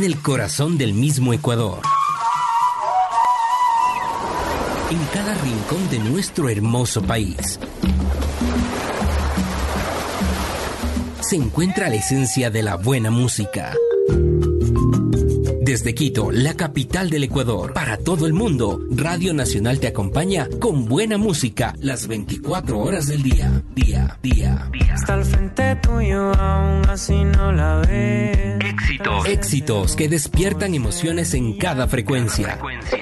en el corazón del mismo Ecuador. En cada rincón de nuestro hermoso país se encuentra la esencia de la buena música. Desde Quito, la capital del Ecuador, para todo el mundo, Radio Nacional te acompaña con buena música las 24 horas del día. Está al frente tuyo, aún así no la ves. Éxitos que despiertan emociones en cada frecuencia.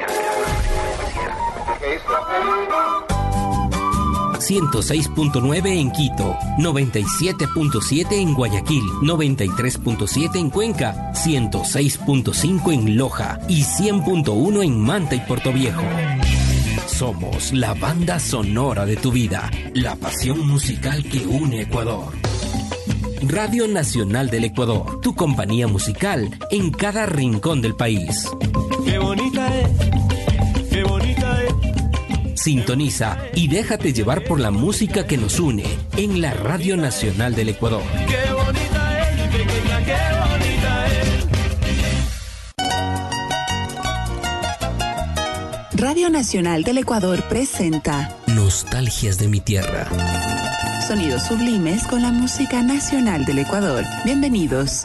106.9 en Quito, 97.7 en Guayaquil, 93.7 en Cuenca, 106.5 en Loja y 100.1 en Manta y Portoviejo. Somos la banda sonora de tu vida, la pasión musical que une Ecuador. Radio Nacional del Ecuador, tu compañía musical en cada rincón del país. Qué bonita es, qué bonita es. Sintoniza y déjate llevar por la música que nos une en la Radio Nacional del Ecuador. Qué bonita es, pequeña, qué bonita es. Radio Nacional del Ecuador presenta Nostalgias de mi tierra. Sonidos sublimes con la música nacional del Ecuador. Bienvenidos.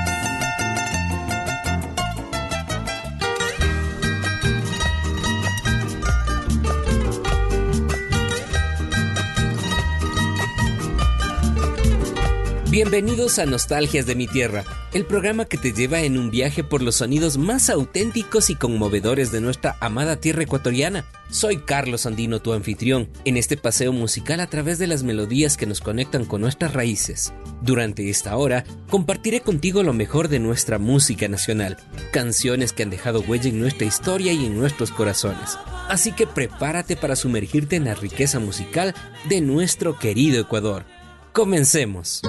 Bienvenidos a Nostalgias de mi Tierra, el programa que te lleva en un viaje por los sonidos más auténticos y conmovedores de nuestra amada tierra ecuatoriana. Soy Carlos Andino, tu anfitrión, en este paseo musical a través de las melodías que nos conectan con nuestras raíces. Durante esta hora, compartiré contigo lo mejor de nuestra música nacional, canciones que han dejado huella en nuestra historia y en nuestros corazones. Así que prepárate para sumergirte en la riqueza musical de nuestro querido Ecuador. ¡Comencemos!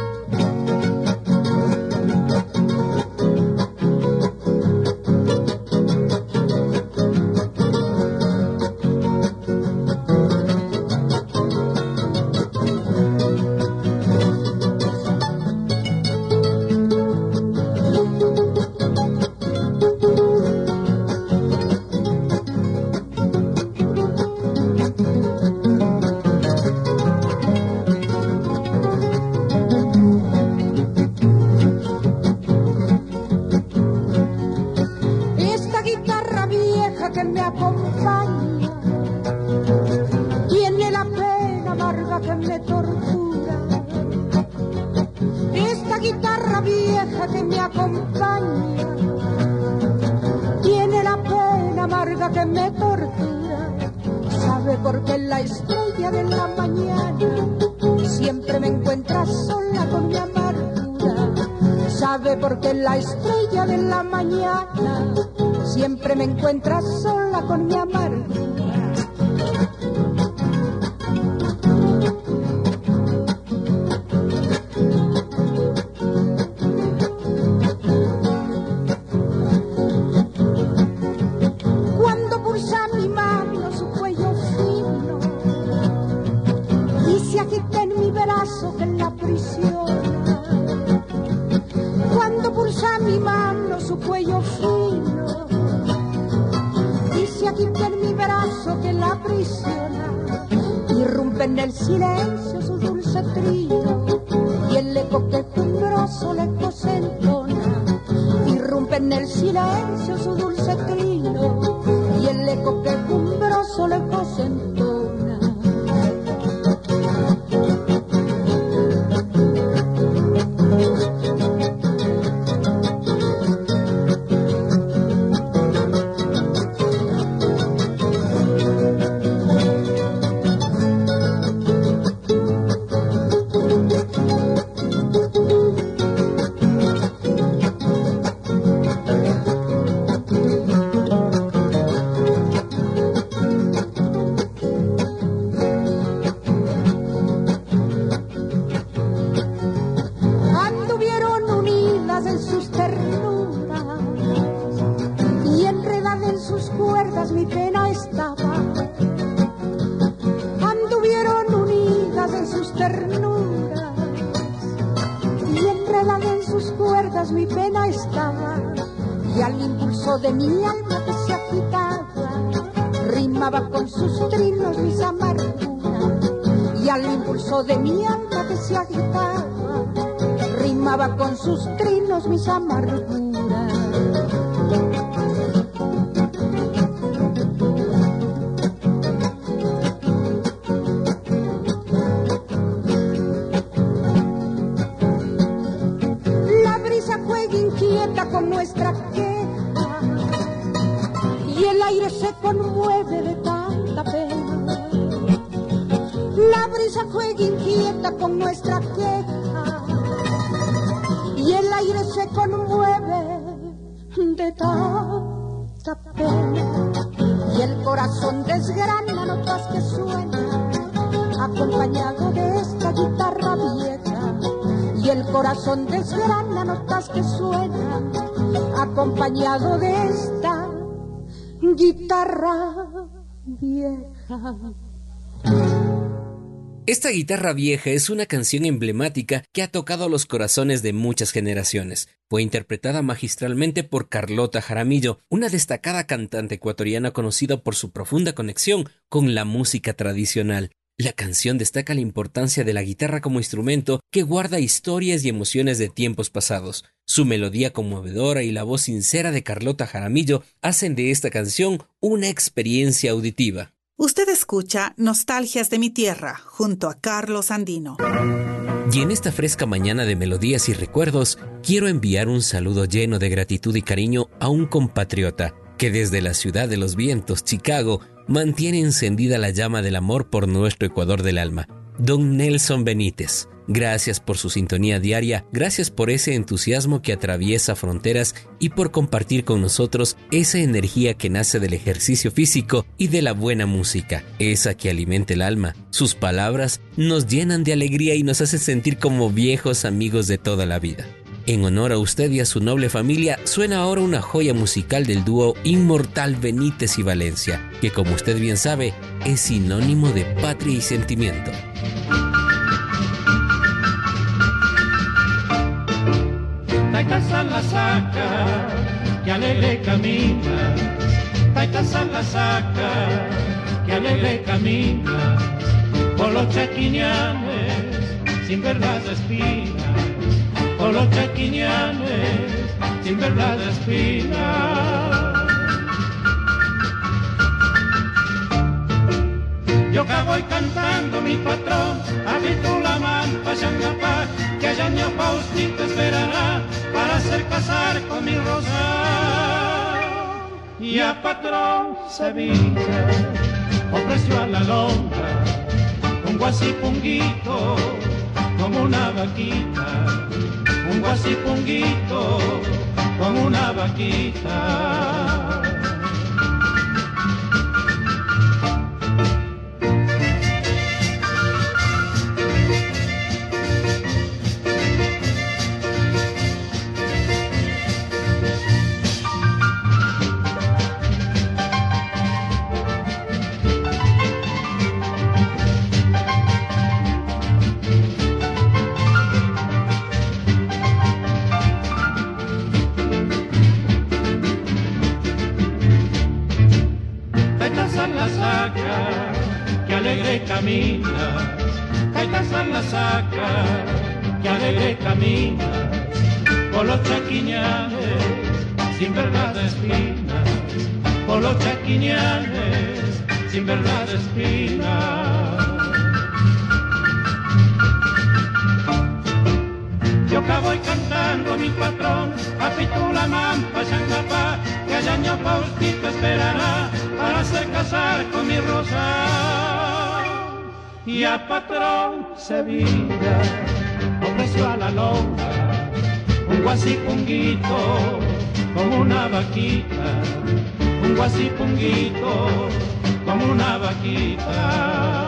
Porque la estrella de la mañana siempre me encuentra sola con mi amargura. Cuando pulsa mi mano su cuello fino y se agita en mi brazo que la aprisiona. Cuando pulsa mi mano su cuello fino y se agita en mi brazo que la aprisiona, irrumpe en el silencio su dulce trino y el eco quejumbroso lejos se entona. Irrumpe en el silencio su dulce trino y el eco quejumbroso lejos se entona. y al impulso de mi alma que se agitaba, rimaba con sus trinos mis amarguras. Y al impulso de mi alma que se agitaba, rimaba con sus trinos mis amarguras. Con nuestra queja y el aire se conmueve de tanta pena. La brisa juega inquieta con nuestra queja y el aire se conmueve de tanta pena. Y el corazón desgrana notas que suenan acompañado de esta guitarra vieja. Y el corazón desgrana notas que suenan acompañado de esta guitarra vieja. Esta guitarra vieja es una canción emblemática que ha tocado los corazones de muchas generaciones. Fue interpretada magistralmente por Carlota Jaramillo, una destacada cantante ecuatoriana conocida por su profunda conexión con la música tradicional. La canción destaca la importancia de la guitarra como instrumento que guarda historias y emociones de tiempos pasados. Su melodía conmovedora y la voz sincera de Carlota Jaramillo hacen de esta canción una experiencia auditiva. Usted escucha Nostalgias de mi Tierra junto a Carlos Andino. Y en esta fresca mañana de melodías y recuerdos, quiero enviar un saludo lleno de gratitud y cariño a un compatriota que desde la ciudad de los vientos, Chicago, mantiene encendida la llama del amor por nuestro Ecuador del alma. Don Nelson Benítez, gracias por su sintonía diaria, gracias por ese entusiasmo que atraviesa fronteras y por compartir con nosotros esa energía que nace del ejercicio físico y de la buena música, esa que alimenta el alma. Sus palabras nos llenan de alegría y nos hacen sentir como viejos amigos de toda la vida. En honor a usted y a su noble familia, suena ahora una joya musical del dúo inmortal Benítez y Valencia, que como usted bien sabe, es sinónimo de patria y sentimiento. Taita la saca, que alegre camina. Taita la saca, que alegre camina. Por los chaquiñanes, sin ver las espinas. Por los chaquiñanes, sin ver las espinas. Yo que voy cantando mi patrón, habito la mano pa' Xangapá, que allá ña Faustito esperará para hacer casar con mi rosa. Y a patrón Sevilla ofreció a la lonja un guasipunguito como una vaquita. Un guasipunguito como una vaquita. Camina, Caitas la saca, que alegre camina, por los chaquiñanes, sin ver las espinas, por los chaquiñanes, sin ver las espinas. Yo que voy cantando mi patrón, apito la mampa, Xangapá, que allá ña Faustito esperará para hacer casar con mi rosa. Y a patrón Sevilla ofreció a la lonja un guasipunguito como una vaquita, un guasipunguito como una vaquita.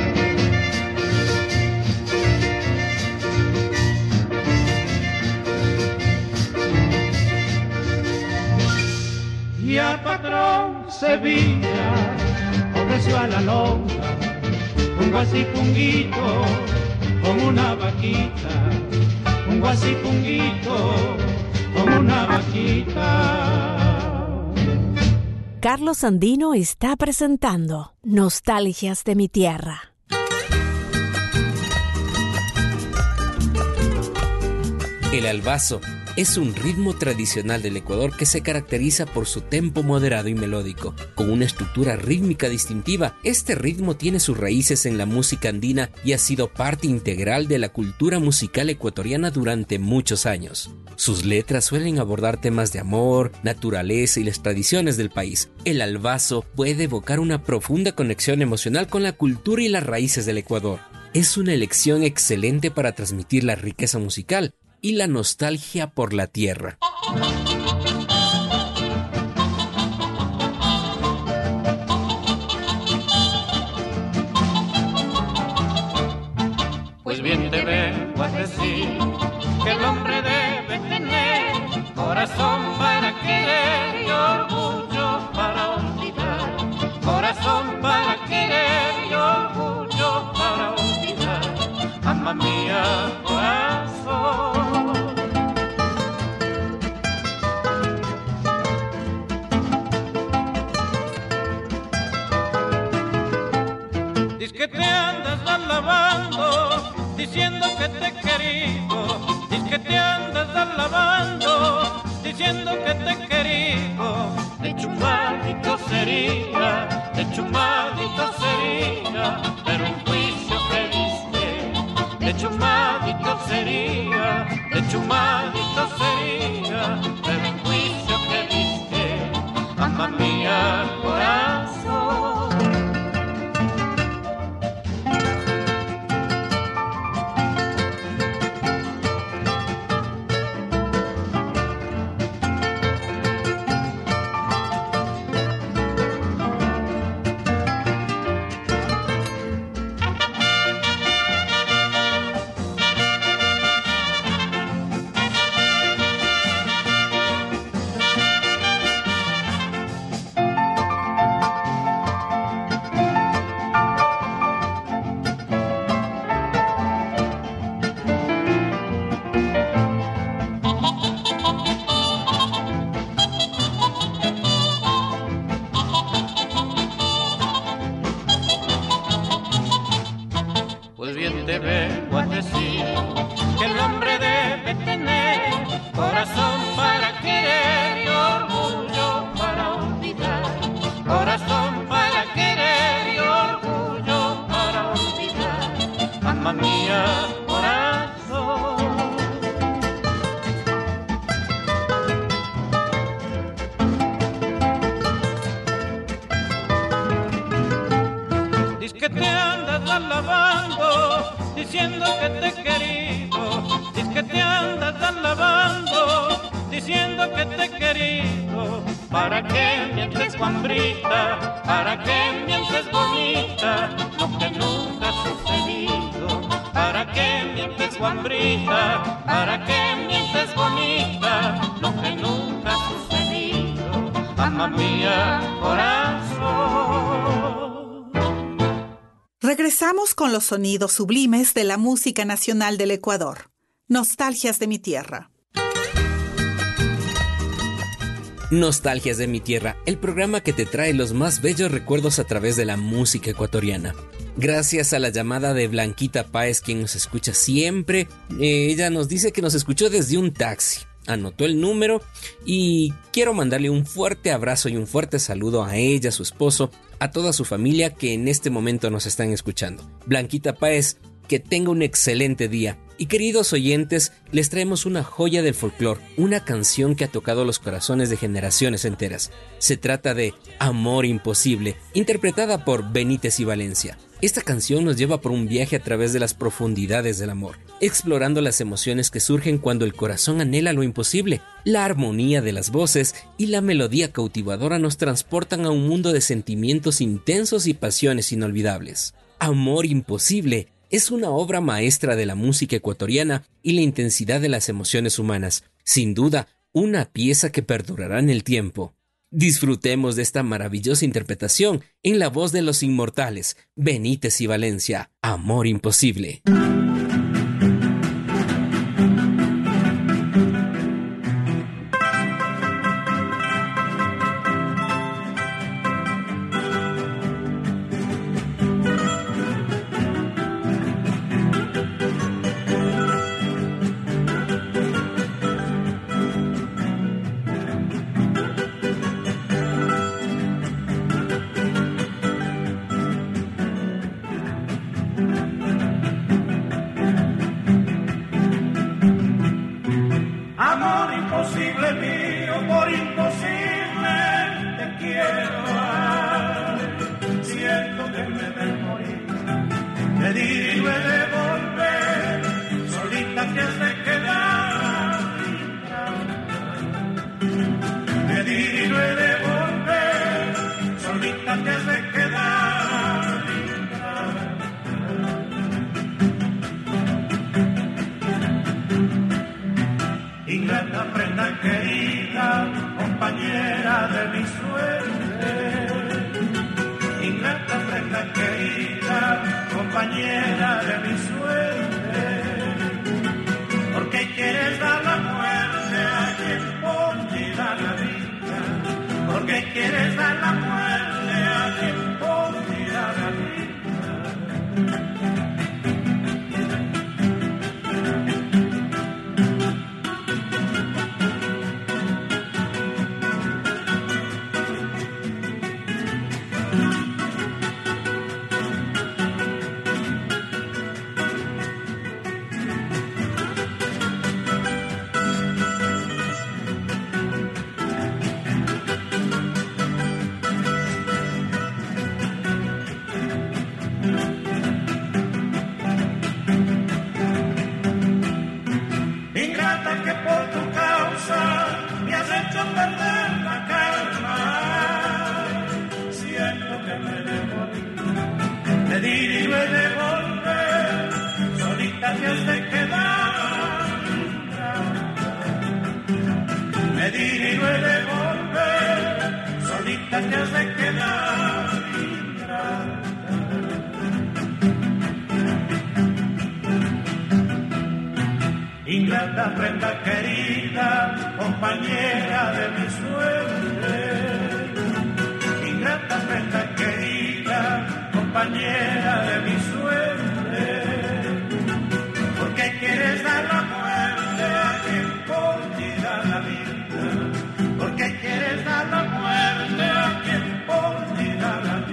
Y a patrón Sevilla ofreció a la lonja un guasipunguito con una vaquita, un guasipunguito como una vaquita. Carlos Andino está presentando Nostalgias de mi Tierra. El albazo es un ritmo tradicional del Ecuador que se caracteriza por su tempo moderado y melódico, con una estructura rítmica distintiva. Este ritmo tiene sus raíces en la música andina y ha sido parte integral de la cultura musical ecuatoriana durante muchos años. Sus letras suelen abordar temas de amor, naturaleza y las tradiciones del país. El albazo puede evocar una profunda conexión emocional con la cultura y las raíces del Ecuador. Es una elección excelente para transmitir la riqueza musical y la nostalgia por la tierra. Pues bien te vengo a decir que el hombre debe tener corazón para querer y orgullo para olvidar. Corazón para querer y orgullo para olvidar. Alma mía, corazón. Dice que te andas alabando, diciendo que te he querido. Dice que te andas alabando, diciendo que te he querido. De chumadito sería, de chumadito sería, pero un juicio que diste. De chumadito sería, de chumadito sería, pero un juicio que diste. Alma mía, corazón. Para que mientes guambrita, para que mientes bonita, lo que nunca ha sucedido. Para que mientes guambrita, para que mientes bonita, lo que nunca ha sucedido. Alma mía, corazón. Regresamos con los sonidos sublimes de la música nacional del Ecuador. Nostalgias de mi tierra. Nostalgias de mi tierra, el programa que te trae los más bellos recuerdos a través de la música ecuatoriana. Gracias a la llamada de Blanquita Páez, quien nos escucha siempre. Ella nos dice que nos escuchó desde un taxi. Anotó el número y quiero mandarle un fuerte abrazo y un fuerte saludo a ella, a su esposo, a toda su familia que en este momento nos están escuchando. Blanquita Páez, que tenga un excelente día. Y queridos oyentes, les traemos una joya del folclore, una canción que ha tocado los corazones de generaciones enteras. Se trata de Amor Imposible, interpretada por Benítez y Valencia. Esta canción nos lleva por un viaje a través de las profundidades del amor, explorando las emociones que surgen cuando el corazón anhela lo imposible. La armonía de las voces y la melodía cautivadora nos transportan a un mundo de sentimientos intensos y pasiones inolvidables. Amor Imposible es una obra maestra de la música ecuatoriana y la intensidad de las emociones humanas. Sin duda, una pieza que perdurará en el tiempo. Disfrutemos de esta maravillosa interpretación en la voz de los inmortales, Benítez y Valencia, Amor Imposible. posible mío, por imposible te quiero. Ay, siento que me de morir, te digo he de volver, solita te has de quedar. Te digo he de volver, solita te has de quedar. Ingrata prenda querida, compañera de mi suerte. Ingrata prenda querida, compañera de mi suerte. ¿Por qué quieres dar la muerte a quien por ti da la vida? ¿Por qué quieres dar la muerte a quien por ti da la vida? Ingrata prenda querida, compañera de mi suerte. Ingrata prenda querida, compañera de mi suerte. ¿Por qué quieres dar la muerte a quien por ti da la vida? ¿Por qué quieres dar la muerte a quien por ti da la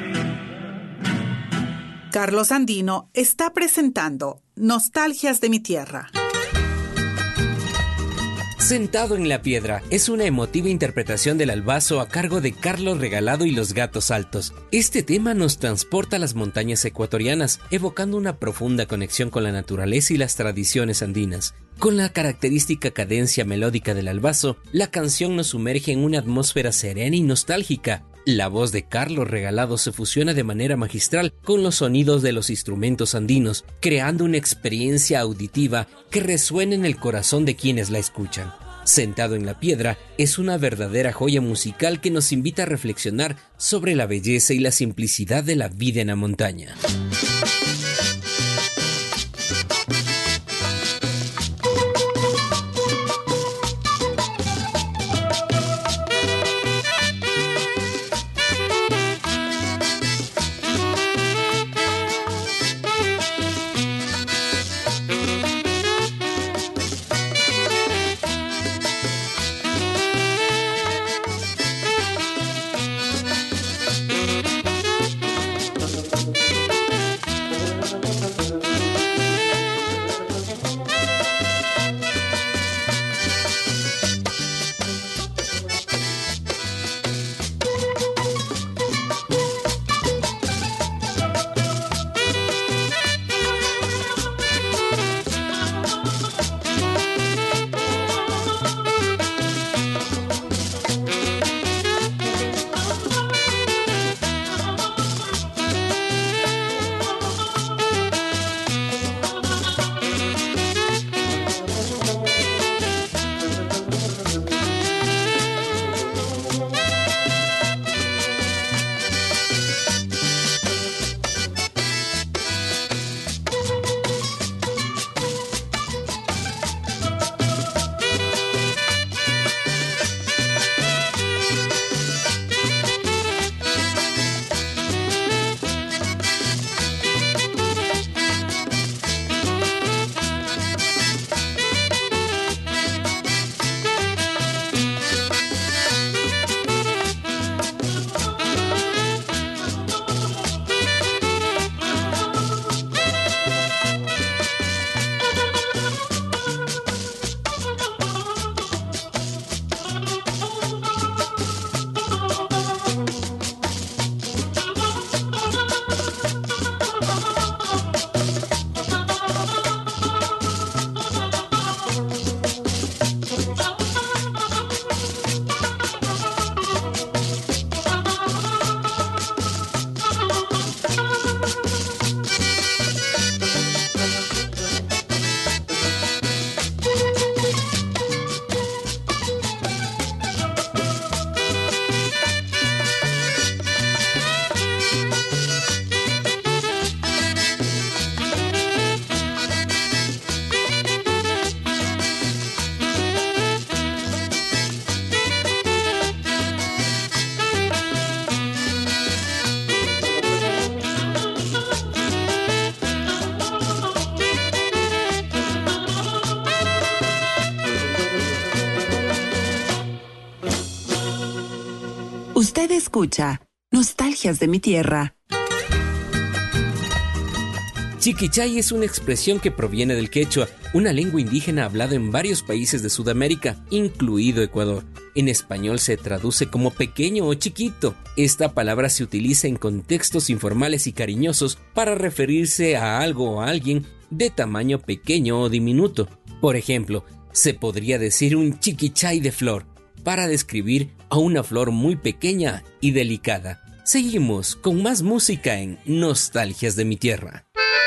vida? Carlos Andino está presentando Nostalgias de mi tierra. Sentado en la piedra es una emotiva interpretación del Albazo a cargo de Carlos Regalado y los Gatos Altos. Este tema nos transporta a las montañas ecuatorianas, evocando una profunda conexión con la naturaleza y las tradiciones andinas. Con la característica cadencia melódica del Albazo, la canción nos sumerge en una atmósfera serena y nostálgica. La voz de Carlos Regalado se fusiona de manera magistral con los sonidos de los instrumentos andinos, creando una experiencia auditiva que resuena en el corazón de quienes la escuchan. Sentado en la piedra es una verdadera joya musical que nos invita a reflexionar sobre la belleza y la simplicidad de la vida en la montaña. Usted escucha Nostalgias de mi Tierra. Chiquichay es una expresión que proviene del quechua, una lengua indígena hablada en varios países de Sudamérica, incluido Ecuador. En español se traduce como pequeño o chiquito. Esta palabra se utiliza en contextos informales y cariñosos para referirse a algo o a alguien de tamaño pequeño o diminuto. Por ejemplo, se podría decir un chiquichay de flor para describir a una flor muy pequeña y delicada. Seguimos con más música en Nostalgias de mi Tierra.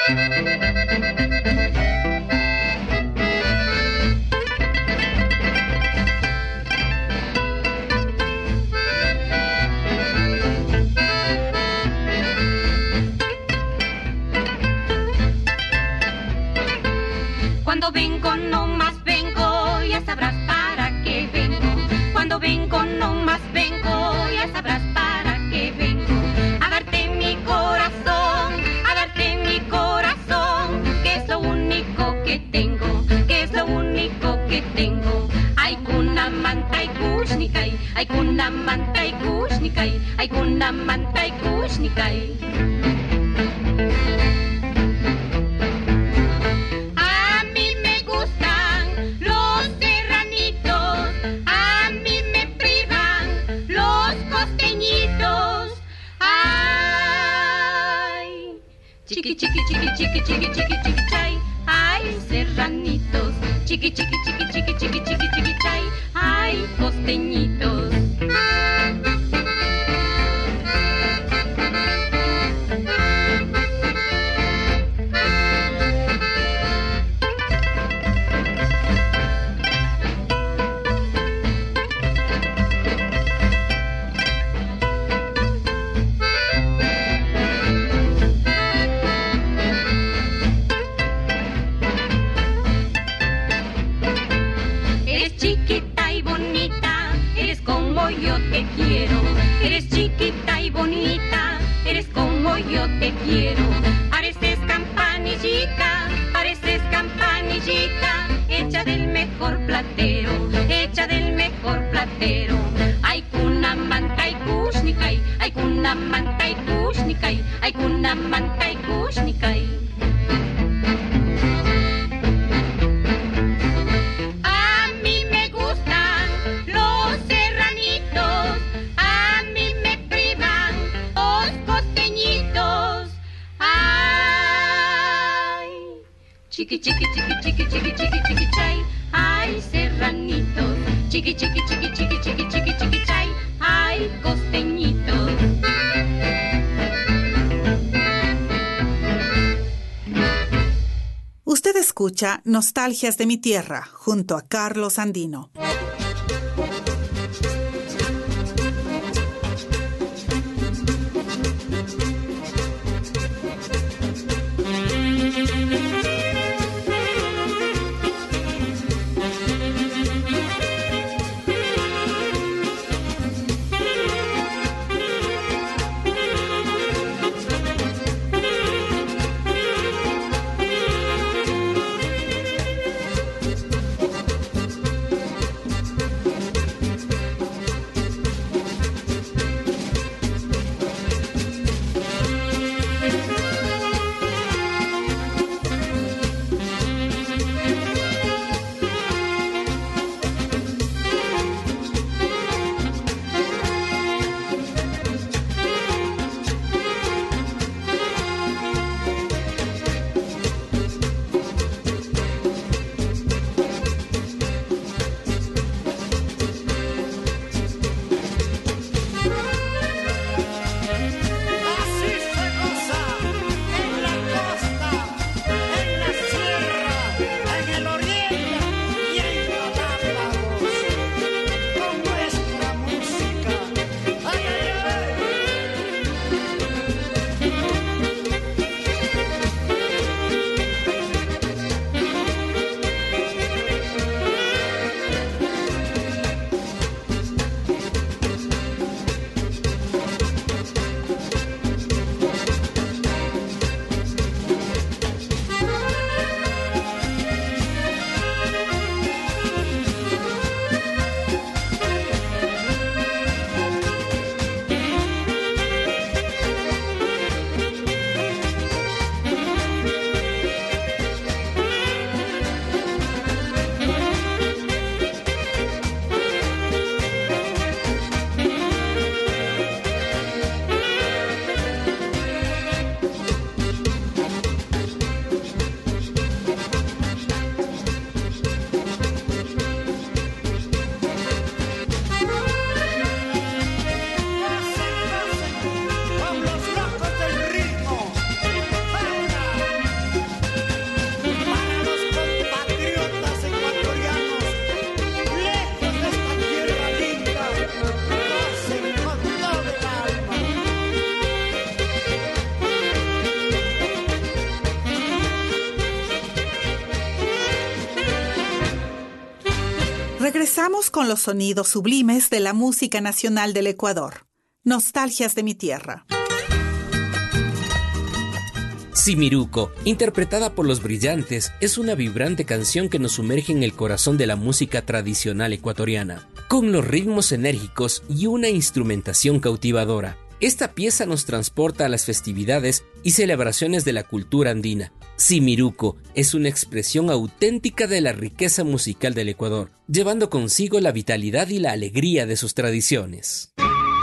Cuando vengo, no más vengo, ya sabrás para qué vengo. Cuando vengo, no más vengo, ya sabrás para qué vengo. A darte mi corazón, a darte mi corazón, que es lo único que tengo, que es lo único que tengo. Ay, kuna manta y kushnikai, ay, kuna manta y kushnikai, ay, kuna manta y kushnikai. Chiqui, chiqui, chiqui, chiqui, chiqui, chiqui, chiqui, chay, ay, serranitos. Chiqui, chiqui, chiqui, chiqui, chiqui, chiqui, chiqui, chay, ay, costeñitos. Yo te quiero, eres chiquita y bonita, eres como yo te quiero. Pareces campanillita, hecha del mejor platero, hecha del mejor platero. Ay, kuna manta y kushnikai, ay, kuna manta y kushnikai, ay, kuna manta y kushnikai. Chiqui, chiqui, chiqui, chiqui, chiqui, chiqui, chiqui, chay, ay, serranitos. Chiqui, chiqui, chiqui, chiqui, chiqui, chiqui, chiqui, chay, ay, costeñitos. Usted escucha Nostalgias de mi Tierra junto a Carlos Andino. Regresamos con los sonidos sublimes de la música nacional del Ecuador. Nostalgias de mi tierra. Simiruco, interpretada por Los Brillantes, es una vibrante canción que nos sumerge en el corazón de la música tradicional ecuatoriana, con los ritmos enérgicos y una instrumentación cautivadora. Esta pieza nos transporta a las festividades y celebraciones de la cultura andina. Simiruco es una expresión auténtica de la riqueza musical del Ecuador, llevando consigo la vitalidad y la alegría de sus tradiciones.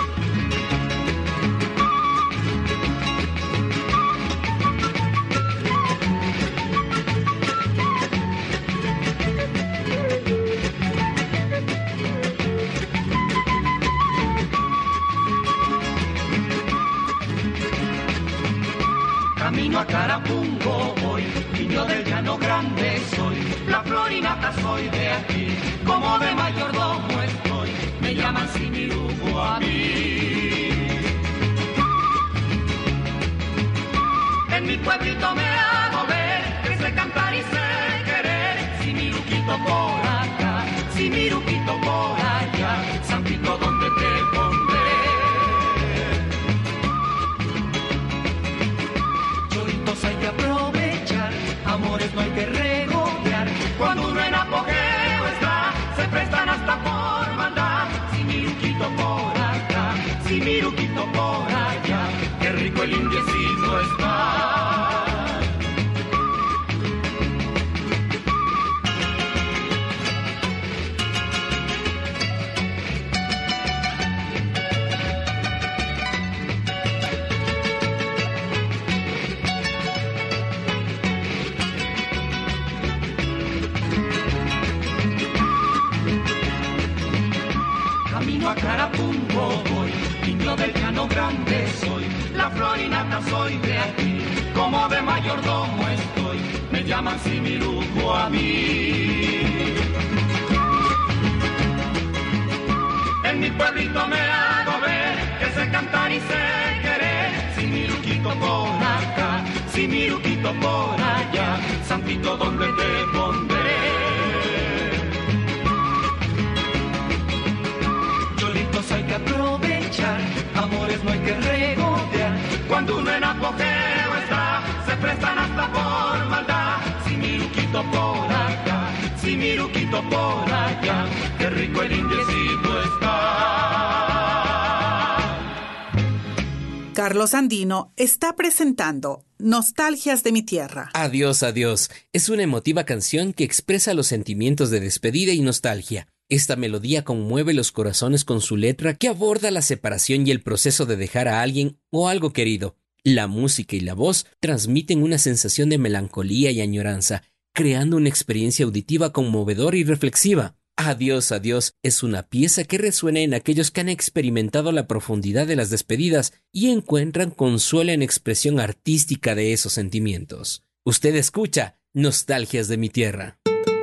Camino a Carapungo voy, niño del llano grande soy, la florinata soy de aquí, como de mayordomo estoy, me llaman Simiruco a mí. En mi pueblito me hago ver, que sé cantar y sé querer, Simiruquito por acá, Simiruquito por allá, Santito donde te pondré. Hay que aprovechar, amores no hay que regodear, cuando uno en apogeo está, se prestan hasta por maldad, Simiruquito por acá, Simiruquito por allá, qué rico el indiecito está. A Carapungo voy, niño del llano grande soy, la florinata soy de aquí, como de mayordomo estoy, me llaman Simiruco a mí. En mi pueblito me hago ver, que sé cantar y sé querer, Simiruquito por acá, Simiruquito por allá, Santito donde te pondré. Hay que aprovechar, amores no hay que regodear, cuando uno en apogeo está, se prestan hasta por maldad, Simiruquito por acá, Simiruquito por allá, qué rico el indiecito está. Carlos Andino está presentando Nostalgias de mi tierra. Adiós, adiós. Es una emotiva canción que expresa los sentimientos de despedida y nostalgia. Esta melodía conmueve los corazones con su letra que aborda la separación y el proceso de dejar a alguien o algo querido. La música y la voz transmiten una sensación de melancolía y añoranza, creando una experiencia auditiva conmovedora y reflexiva. Adiós, adiós es una pieza que resuena en aquellos que han experimentado la profundidad de las despedidas y encuentran consuelo en expresión artística de esos sentimientos. Usted escucha Nostalgias de mi tierra.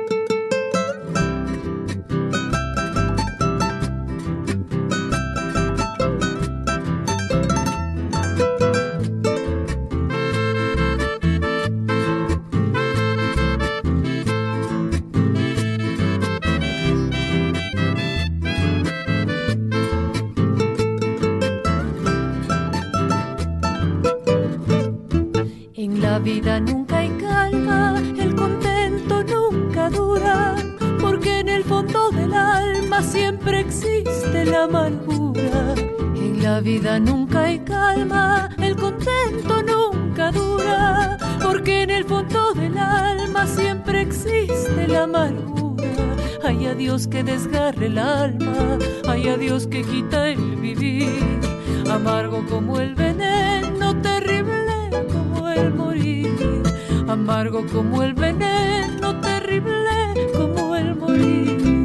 La vida nunca hay calma, el contento nunca dura, porque en el fondo del alma siempre existe la amargura. En la vida nunca hay calma, el contento nunca dura, porque en el fondo del alma siempre existe la amargura. Ay, a Dios que desgarre el alma, ay, a Dios que quita el vivir, amargo como el veneno, terrible como el morir, amargo como el veneno, terrible como el morir.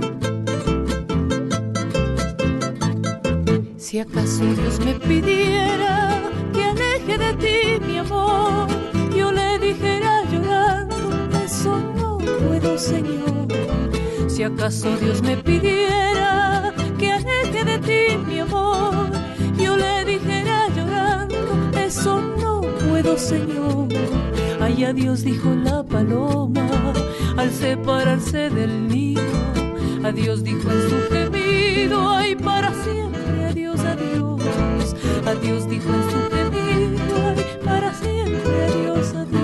Si acaso Dios me pidiera que aleje de ti mi amor, yo le dijera llorando, eso no puedo, Señor. Si acaso Dios me pidiera que aleje de ti mi amor, yo le dijera llorando, eso no puedo, Señor. Ay, a Dios dijo la paloma al separarse del nido, Adiós dijo en su gemido, ay, para siempre, adiós, adiós. Adiós dijo en su gemido, ay, para siempre, adiós, adiós.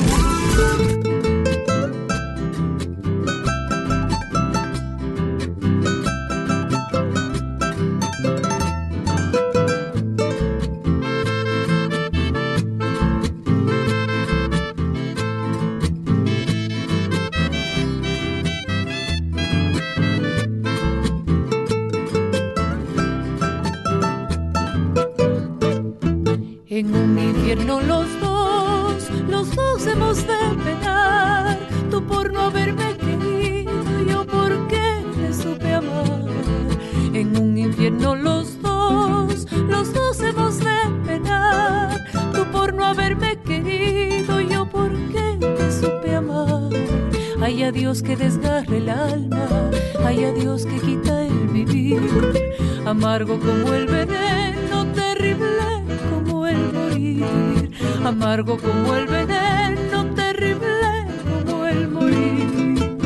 En un infierno los dos hemos de penar. Tú por no haberme querido, yo porque te supe amar. En un infierno los dos hemos de penar. Tú por no haberme querido, yo porque te supe amar. Ay, a Dios que desgarre el alma, ay, a Dios que quita el vivir. Amargo como el veneno, terrible como el morir, amargo como el veneno, terrible como el morir.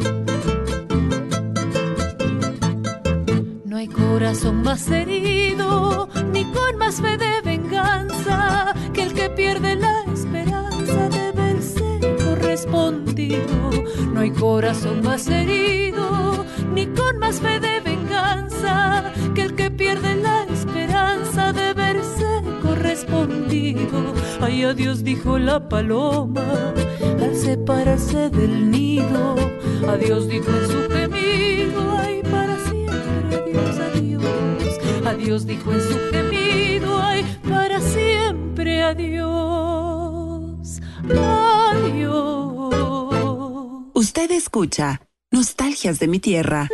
No hay corazón más herido, ni con más fe de venganza, que el que pierde la esperanza de verse correspondido. No hay corazón más herido, ni con más fe de venganza, que el que pierde la esperanza de verse correspondido. Ay, adiós dijo la paloma al separarse del nido. Adiós dijo en su gemido, ay, para siempre, adiós, adiós. Adiós dijo en su gemido, ay, para siempre, adiós, adiós. Usted escucha Nostalgias de mi Tierra.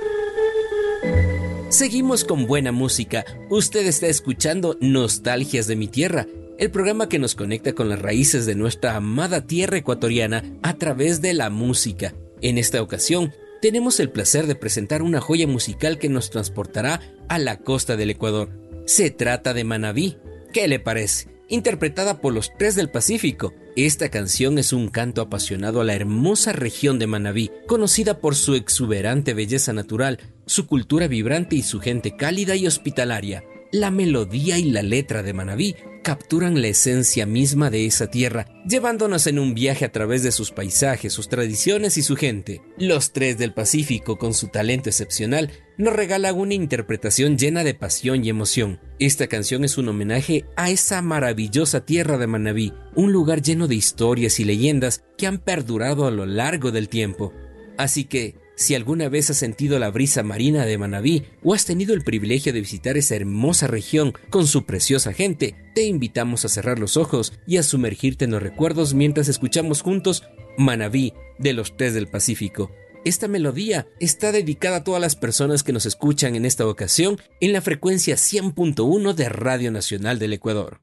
Seguimos con buena música. Usted está escuchando Nostalgias de mi Tierra, el programa que nos conecta con las raíces de nuestra amada tierra ecuatoriana a través de la música. En esta ocasión, tenemos el placer de presentar una joya musical que nos transportará a la costa del Ecuador. Se trata de Manabí. ¿Qué le parece? Interpretada por los Tres del Pacífico. Esta canción es un canto apasionado a la hermosa región de Manabí, conocida por su exuberante belleza natural, su cultura vibrante y su gente cálida y hospitalaria. La melodía y la letra de Manabí capturan la esencia misma de esa tierra, llevándonos en un viaje a través de sus paisajes, sus tradiciones y su gente. Los Tres del Pacífico, con su talento excepcional, nos regalan una interpretación llena de pasión y emoción. Esta canción es un homenaje a esa maravillosa tierra de Manabí, un lugar lleno de historias y leyendas que han perdurado a lo largo del tiempo. Así que, si alguna vez has sentido la brisa marina de Manabí o has tenido el privilegio de visitar esa hermosa región con su preciosa gente, te invitamos a cerrar los ojos y a sumergirte en los recuerdos mientras escuchamos juntos Manabí de los Tres del Pacífico. Esta melodía está dedicada a todas las personas que nos escuchan en esta ocasión en la frecuencia 100.1 de Radio Nacional del Ecuador.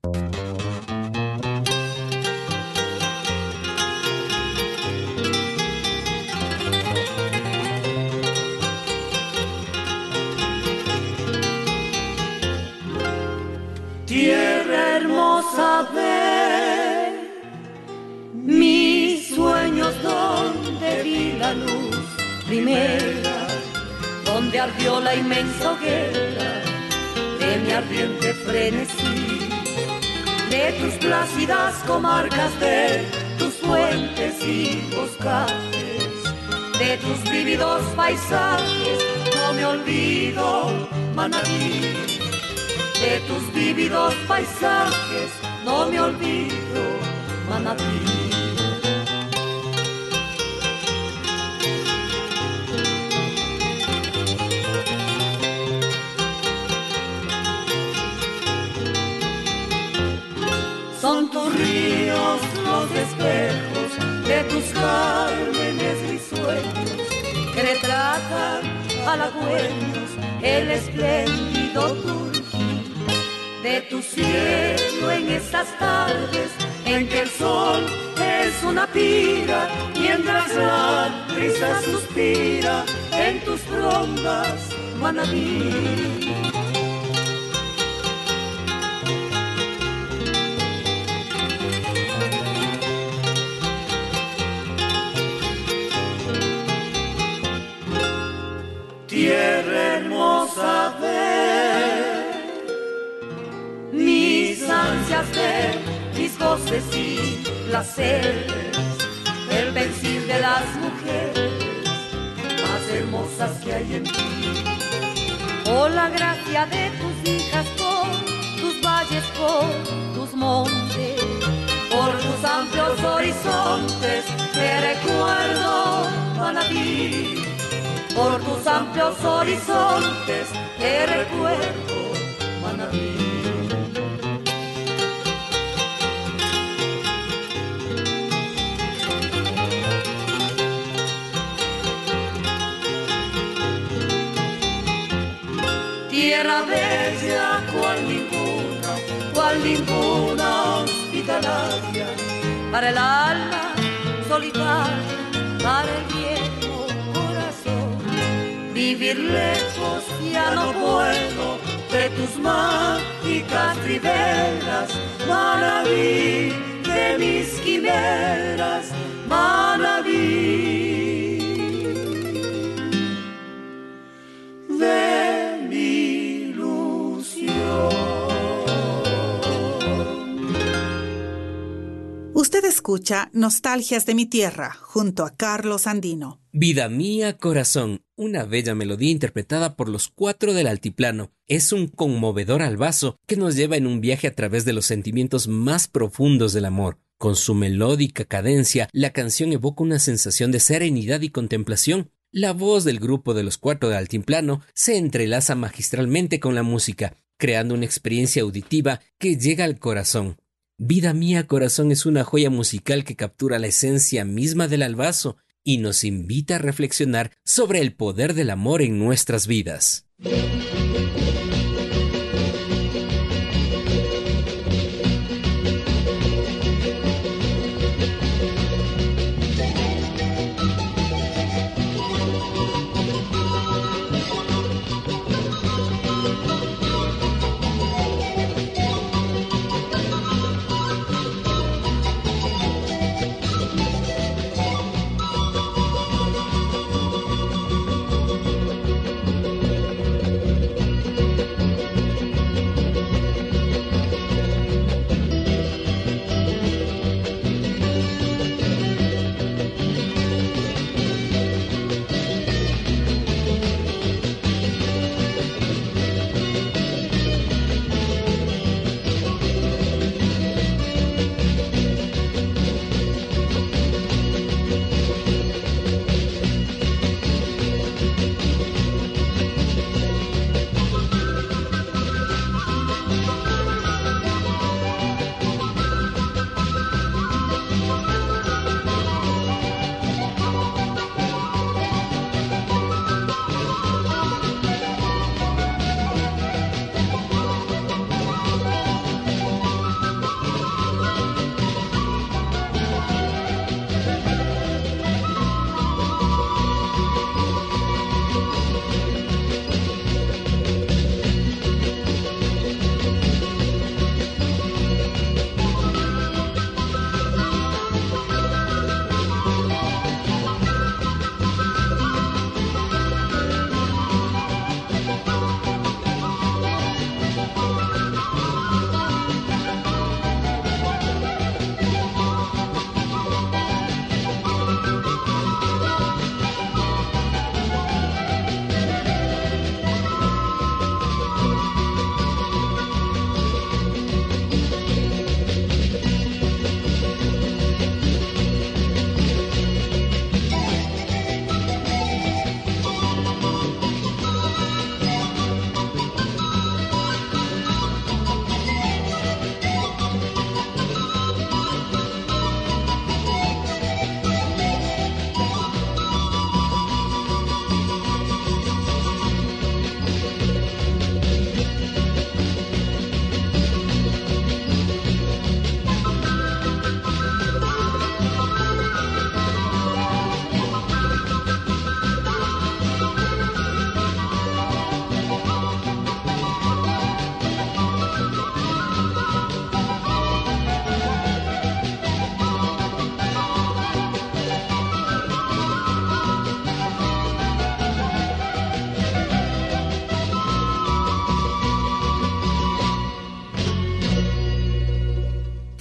Tierra hermosa, ven, mis sueños donde vi la luz primera, donde ardió la inmensa hoguera de mi ardiente frenesí, de tus plácidas comarcas, de tus fuentes y boscajes, de tus vívidos paisajes, no me olvido, Manabí. De tus vívidos paisajes, no me olvido, Manabí. Son tus ríos los espejos de tus cármenes risueños que retratan halagüeños el espléndido turquí de tu cielo en estas tardes en que el sol es una pira, mientras la brisa suspira en tus rondas, Manabí. tierra hermosa ver, mis ansias ver, mis goces y placeres, el pensil de las mujeres más hermosas que hay en ti. Oh, la gracia de tus hijas por tus valles, por tus montes, por tus amplios horizontes, te recuerdo, Manabí. Por tus amplios horizontes, te recuerdo, Manabí. Tierra bella, cual ninguna hospitalaria, para el alma solitaria, para el viejo corazón. Vivir lejos ya no puedo de tus mágicas riberas, Manabí, de mis quimeras, Manabí. Usted escucha Nostalgias de mi Tierra junto a Carlos Andino. Vida mía, corazón, una bella melodía interpretada por los Cuatro del Altiplano. Es un conmovedor albazo que nos lleva en un viaje a través de los sentimientos más profundos del amor. Con su melódica cadencia, la canción evoca una sensación de serenidad y contemplación. La voz del grupo de los Cuatro del Altiplano se entrelaza magistralmente con la música, creando una experiencia auditiva que llega al corazón. Vida mía, corazón es una joya musical que captura la esencia misma del albazo y nos invita a reflexionar sobre el poder del amor en nuestras vidas.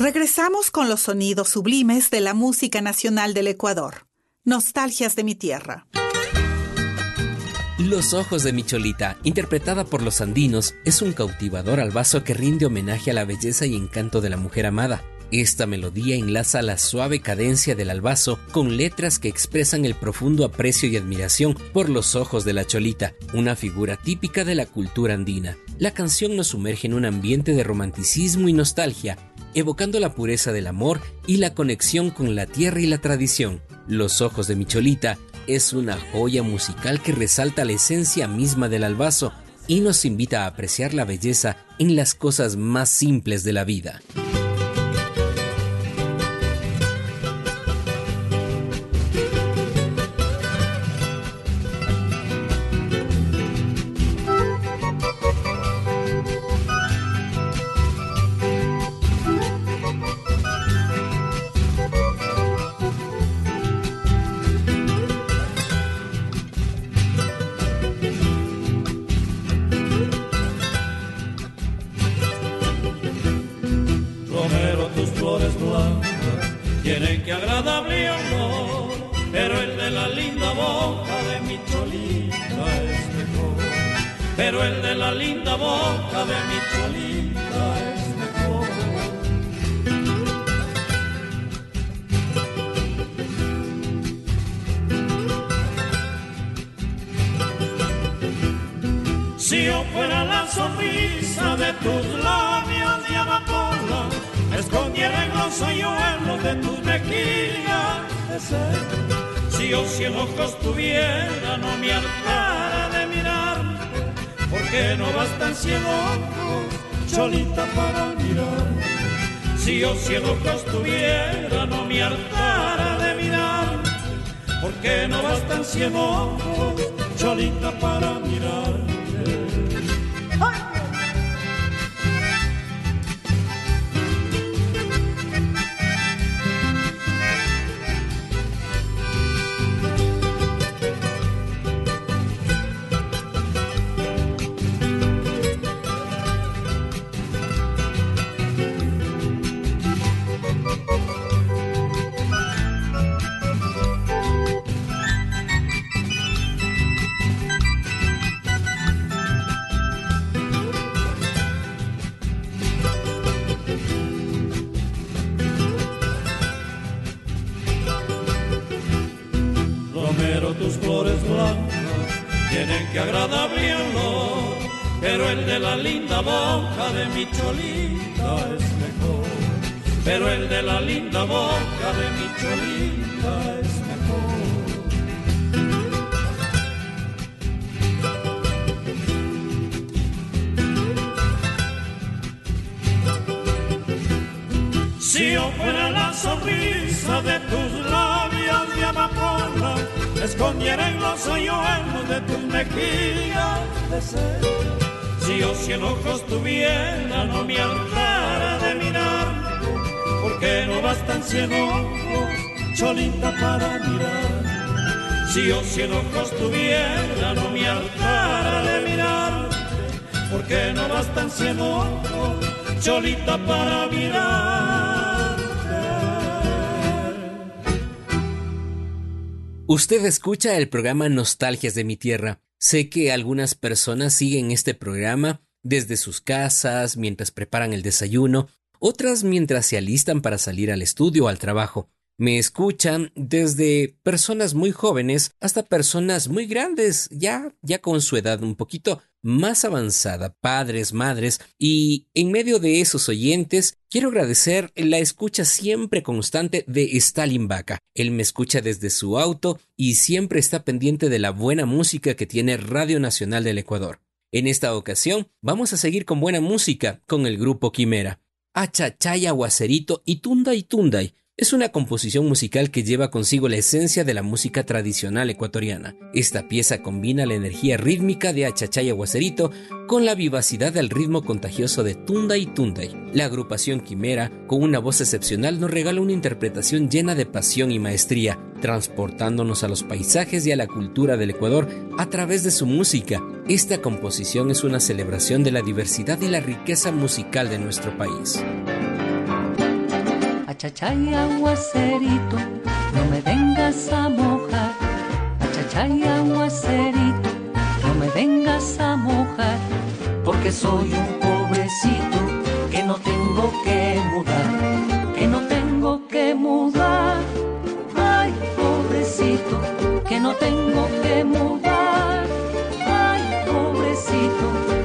Regresamos con los sonidos sublimes de la música nacional del Ecuador. Nostalgias de mi tierra. Los ojos de mi cholita, interpretada por los andinos, es un cautivador albazo que rinde homenaje a la belleza y encanto de la mujer amada. Esta melodía enlaza la suave cadencia del albazo con letras que expresan el profundo aprecio y admiración por los ojos de la cholita, una figura típica de la cultura andina. La canción nos sumerge en un ambiente de romanticismo y nostalgia, evocando la pureza del amor y la conexión con la tierra y la tradición. Los ojos de mi cholita es una joya musical que resalta la esencia misma del albazo y nos invita a apreciar la belleza en las cosas más simples de la vida. Tienen que agradable olor, pero el de la linda boca de mi cholita es mejor. Pero el de la linda boca de mi cholita es mejor. Si yo fuera la sonrisa de tus labios de amapola, escondiera en los hoyuelos de tus mejillas de ser. Si yo 100 ojos tuviera, no me hartara de mirarte, porque no bastan 100 ojos, cholita, para mirar. Si yo 100 ojos tuviera, no me hartara de mirarte, porque no bastan 100 ojos, cholita, para mirarte. Tus flores blancas tienen que agradable olor, pero el de la linda boca de mi cholita es mejor. Pero el de la linda boca de mi cholita es mejor. Si yo fuera la sonrisa de tus labios de amapola, escondiera en los hoyuelos de tus mejillas de ser. Si yo 100 ojos tuviera, no me hartara de mirarte, porque no bastan 100 ojos, cholita, para mirar. Si yo 100 ojos tuviera, no me hartara de mirarte, porque no bastan 100 ojos, cholita, para mirar. Usted escucha el programa Nostalgias de mi Tierra. Sé que algunas personas siguen este programa desde sus casas, mientras preparan el desayuno, otras mientras se alistan para salir al estudio o al trabajo. Me escuchan desde personas muy jóvenes hasta personas muy grandes, ya con su edad un poquito más avanzada, padres, madres, y en medio de esos oyentes quiero agradecer la escucha siempre constante de Stalin Vaca. Él me escucha desde su auto y siempre está pendiente de la buena música que tiene Radio Nacional del Ecuador. En esta ocasión vamos a seguir con buena música con el grupo Quimera. Achachaya, Guacerito y Tunday es una composición musical que lleva consigo la esencia de la música tradicional ecuatoriana. Esta pieza combina la energía rítmica de Achachaya Guacerito con la vivacidad del ritmo contagioso de Tunday. La agrupación Quimera, con una voz excepcional, nos regala una interpretación llena de pasión y maestría, transportándonos a los paisajes y a la cultura del Ecuador a través de su música. Esta composición es una celebración de la diversidad y la riqueza musical de nuestro país. Achachay, aguacerito, no me vengas a mojar. Achachay, aguacerito, no me vengas a mojar. Porque soy un pobrecito que no tengo que mudar, que no tengo que mudar. Ay, pobrecito, que no tengo que mudar. Ay, pobrecito.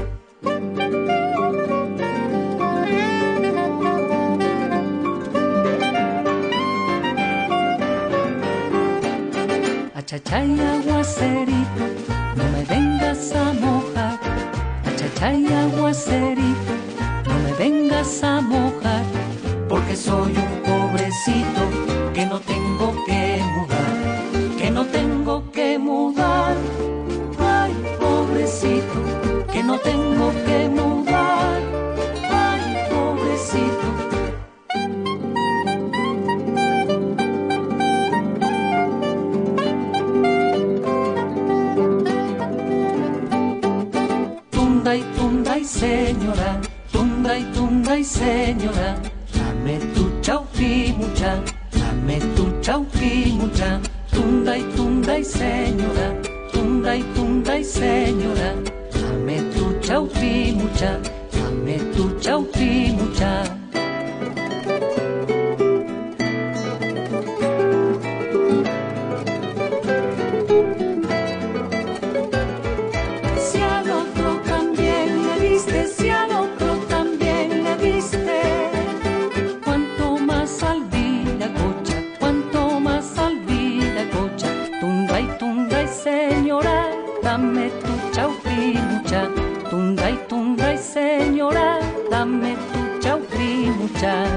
Achachay, aguacerito, no me vengas a mojar. Achachay, aguacerito, no me vengas a mojar. Porque soy un pobrecito que no tengo que mudar, que no tengo que mudar. Ay, pobrecito, que no tengo que mudar. Ay, pobrecito. Tunda y señora, tunda y señora, dame tu chaufi mucha, dame tu chaufi mucha. Tunda y señora, tunda y señora, dame tu chaufi mucha, dame tu chaufi mucha. Dame tu chaufi mucha, tunda y señora, dame tu chaufi mucha.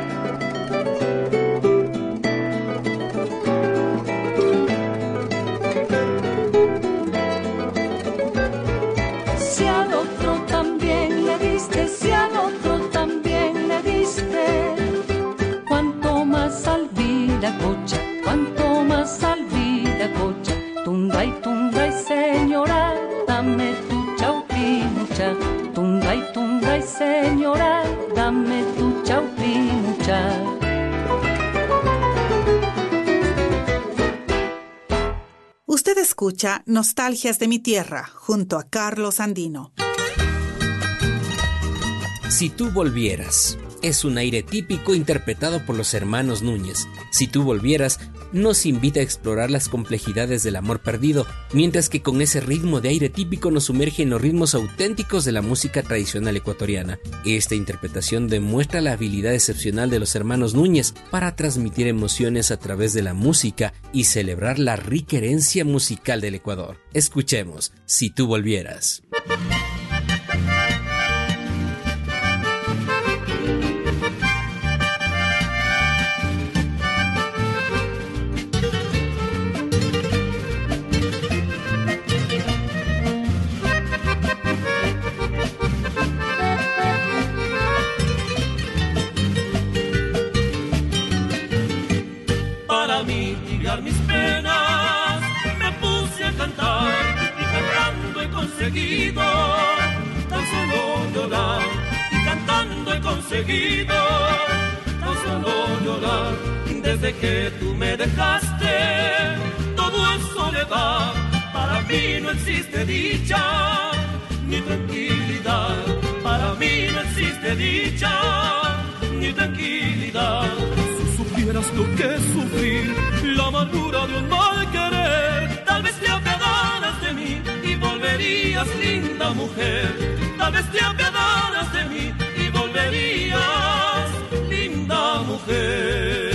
Si al otro también le diste, si al otro también le diste, cuanto más salví la cocha, cuanto más salví la cocha. Tunda y señora, dame tu chaufi mucha. Tunda y señora, dame tu chaufi mucha. Usted escucha Nostalgias de mi Tierra junto a Carlos Andino. Si tú volvieras, es un aire típico interpretado por los hermanos Núñez. Si tú volvieras, nos invita a explorar las complejidades del amor perdido, mientras que con ese ritmo de aire típico nos sumerge en los ritmos auténticos de la música tradicional ecuatoriana. Esta interpretación demuestra la habilidad excepcional de los hermanos Núñez para transmitir emociones a través de la música y celebrar la rica herencia musical del Ecuador. Escuchemos Si tú volvieras. Mis penas me puse a cantar y cantando he conseguido tan solo llorar y cantando he conseguido tan solo llorar. Desde que tú me dejaste todo es soledad, para mí no existe dicha ni tranquilidad, para mí no existe dicha ni tranquilidad. Si supieras lo que sufrí, la amargura de un mal querer, tal vez te apiadaras de mí y volverías linda mujer. Tal vez te apiadaras de mí y volverías linda mujer.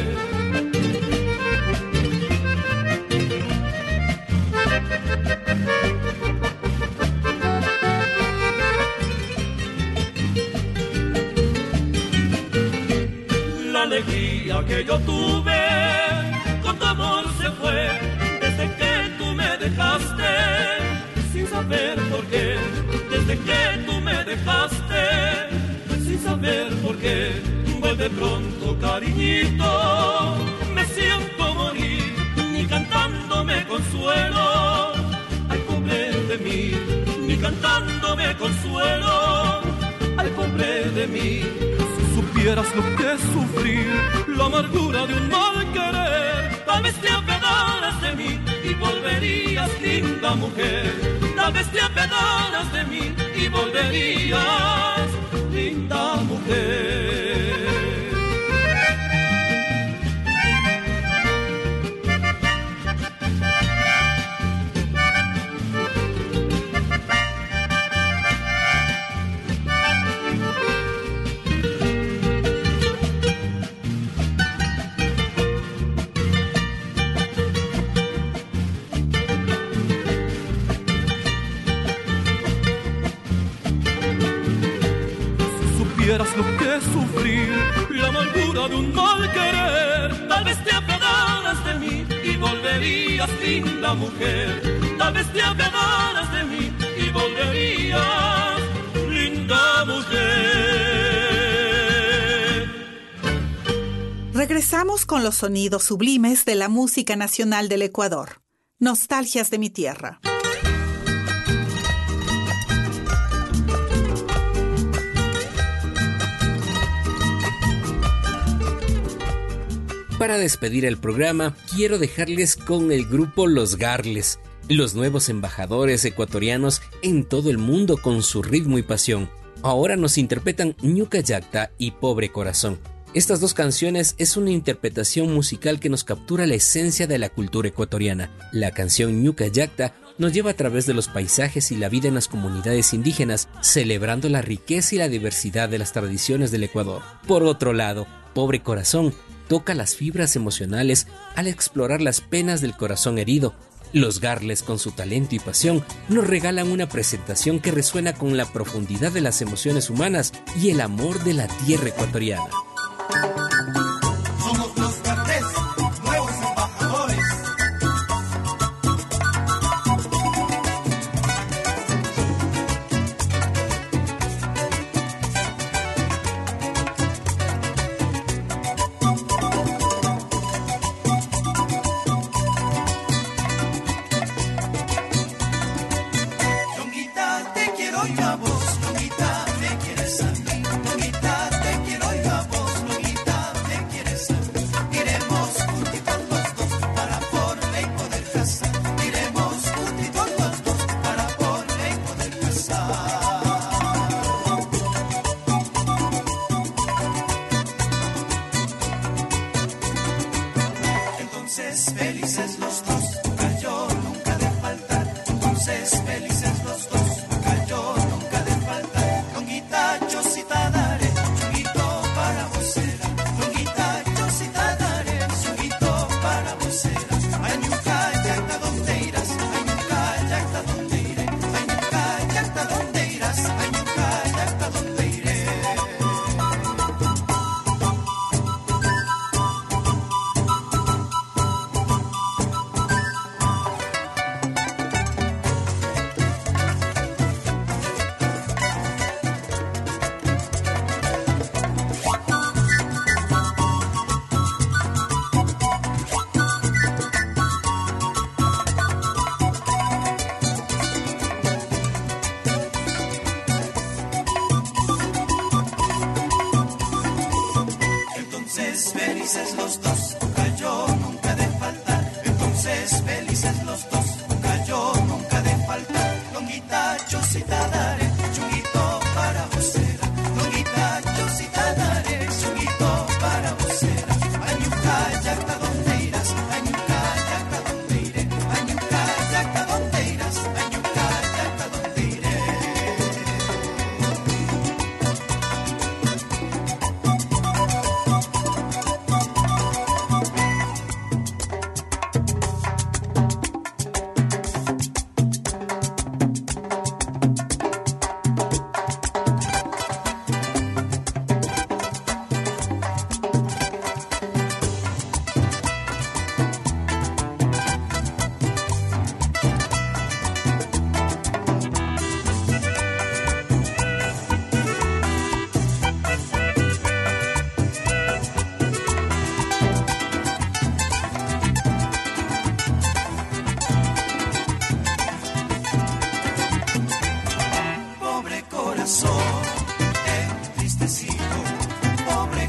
La alegría que yo tuve con tu amor se fue desde que tú me dejaste, sin saber por qué. Desde que tú me dejaste, sin saber por qué. Vuelve pronto, cariñito, me siento morir, ni cantando me consuelo. Ay, pobre de mí, ni cantando me consuelo. Ay, pobre de mí, si supiera supieras lo que es sufrir, la amargura de un mal querer, tal vez te apedaras de mí y volverías, linda mujer. Tal vez te apedaras de mí y volverías, linda mujer. Lo que es sufrir, la amargura de un mal querer, tal vez te apedaras de mí y volverías, linda mujer. Tal vez te apedaras de mí y volverías, linda mujer. Regresamos con los sonidos sublimes de la música nacional del Ecuador. Nostalgias de mi tierra. Para despedir el programa, quiero dejarles con el grupo Los Garles, los nuevos embajadores ecuatorianos en todo el mundo con su ritmo y pasión. Ahora nos interpretan Ñuka Yacta y Pobre Corazón. Estas dos canciones es una interpretación musical que nos captura la esencia de la cultura ecuatoriana. La canción Ñuka Yacta nos lleva a través de los paisajes y la vida en las comunidades indígenas, celebrando la riqueza y la diversidad de las tradiciones del Ecuador. Por otro lado, Pobre Corazón toca las fibras emocionales al explorar las penas del corazón herido. Los Garles, con su talento y pasión, nos regalan una presentación que resuena con la profundidad de las emociones humanas y el amor de la tierra ecuatoriana. Somos los Garles, nuevos embajadores. felices los dos, nunca yo, nunca de faltar. Entonces felices los dos, nunca yo, nunca de faltar. Longuita, chocita, daré, chunguito para vocera. Longuita, chocita, daré, chunguito para vocera. Añuca, yacta, ¿dónde irás? Añuca, yacta, ¿dónde iré? Añuca, yacta, ¿dónde irás? Añuca, yacta, ¿dónde iré? Pobre corazón, entristecido, pobre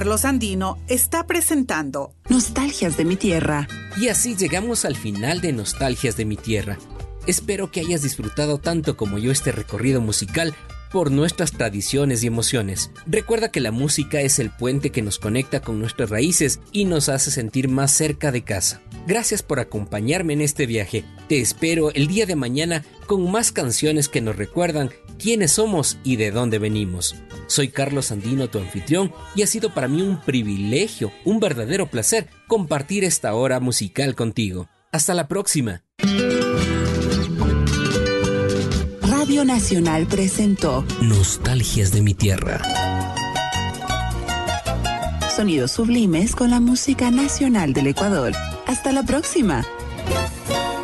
Carlos Andino está presentando Nostalgias de mi tierra. Y así llegamos al final de Nostalgias de mi tierra. Espero que hayas disfrutado tanto como yo este recorrido musical por nuestras tradiciones y emociones. Recuerda que la música es el puente que nos conecta con nuestras raíces y nos hace sentir más cerca de casa. Gracias por acompañarme en este viaje. Te espero el día de mañana con más canciones que nos recuerdan quiénes somos y de dónde venimos. Soy Carlos Andino, tu anfitrión, y ha sido para mí un privilegio, un verdadero placer compartir esta hora musical contigo. Hasta la próxima. Radio Nacional presentó Nostalgias de mi tierra. Sonidos sublimes con la música nacional del Ecuador. Hasta la próxima.